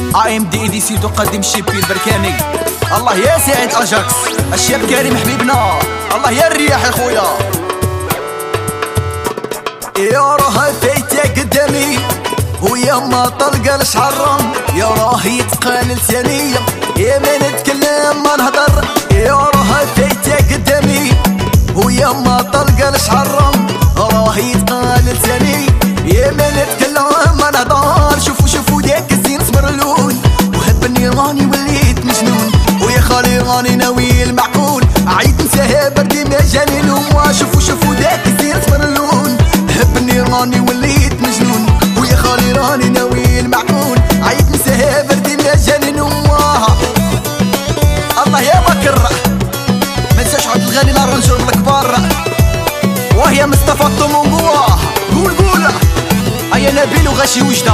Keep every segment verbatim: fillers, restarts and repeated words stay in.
اي ام دي اي سي تقدم شيبي البركاني. الله يا سعيد اجاكس الشاب كريم حبيبنا. الله يا الرياح يا خويا. يا راه فايته قدامي ويا ما طلق الشعرام، يا راه يتقال لسانية يا ما نتكلم ما نهضر. يا راه فايته قدامي ويا ما طلق الشعرام، راه يتقال لساني يا ما نتكلم ما نهضر. شوفوا شوفوا داك الزين صبر اللون وهبني راني وليت مجنون، ويا خالي راني ناوي المعقول عيد نساها بردي ما جاني لوم. شوفوا شوفوا داك الزين صبر اللون هبني راني وليت مجنون، ويا خالي راني ناوي المعقول عيد نساها بردي ما جاني لوم. الله يا بكر ما تنساش عبد الغني الارنجور الكبار، وهي مصطفى الطمونقوه. قول قول هيا نبيل وغاشي وجده.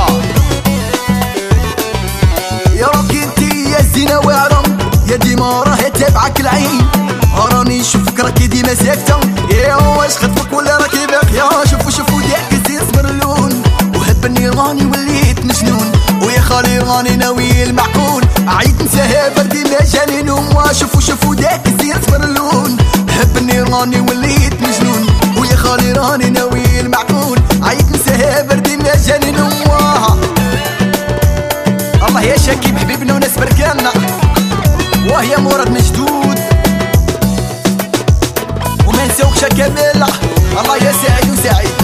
يا راكي انتي يا زينة وعرم يا ديما راه تابعك العين، راني نشوفك راكي ديما ساكتة. يا واش خطفك ولا راكي باقية؟ شوفوا شوفوا داك الزين صبر اللون وهبني راني وليت مجنون، ويا خالي راني ناوي المعقول عيد نساها بردي ما جاني نوم. شوفوا شوفوا داك الزين صبر اللون هبني راني وليت مجنون، ويا خالي راني ناوي المعقول عيد نساها بردي ما جاني نوم. الله يا شكيب حبيبنا وناس بركانا، وهي مراد مجدود وما نساوكش كامل. الله يا سعيد وسعيد.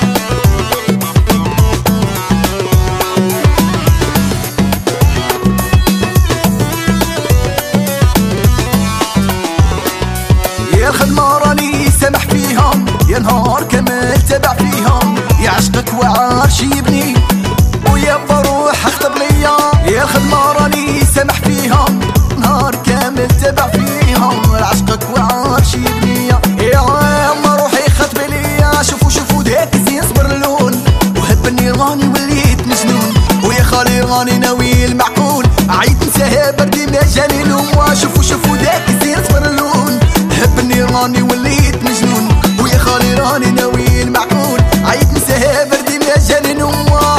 يا الخدمة راني سامح فيها يا نهار كامل تابع فيها، يا عشقك وعارش يبني ويا بروح اخطب ليا. يا الخدمة راني سامح فيها نهار كامل تابع فيها، عشقك وعارش يبني يا ما روحي خطب ليا. شوفوا شوفوا داك الزين صبر اللون وهبني راني وليت مجنون، ويا خالي راني ناوي المعقول عيد نساها بردي ما جاني لوم. شوفوا شوفوا داك الزين صبر اللون هبني راني وليت مجنون، ويا خالي راني ناوي المعقول عيد نساها بردي ما جاني لوم.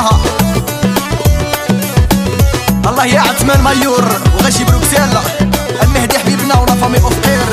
الله يا عثمان مايور وغاشي بروكسيل المهدي حبيبنا ولا فامي اوف خير.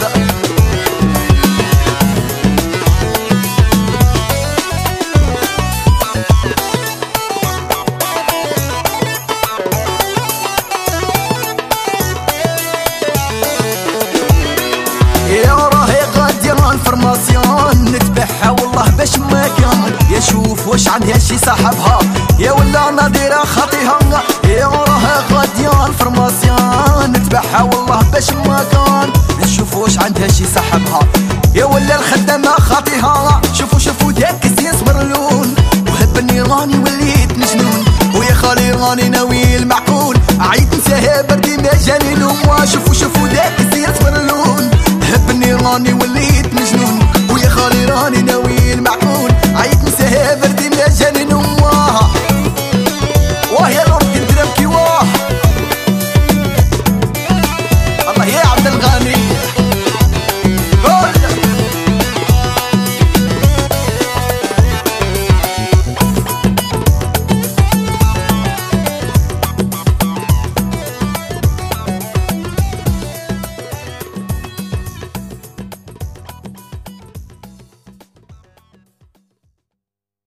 يا راهي غادي الفرماسيون نتبعها والله باش ما كان، يا شوف واش عندها شي صاحبها يا ولا ناديرة خاطيها. يا راها غادية الفرماسيون نتبعها والله باش ما كان، نشوف واش عندها شي صاحبها يا ولا الخدامة خاطيها. شوفوا شوفوا داك الزين صبر اللون وهبني راني وليت مجنون، ويا خالي راني ناوي المعقول عيد نساها بردي ما جاني لوم. شوفوا شوفوا داك الزين صبر اللون هبني راني وليت مجنون، ويا خالي راني ناوي المعقول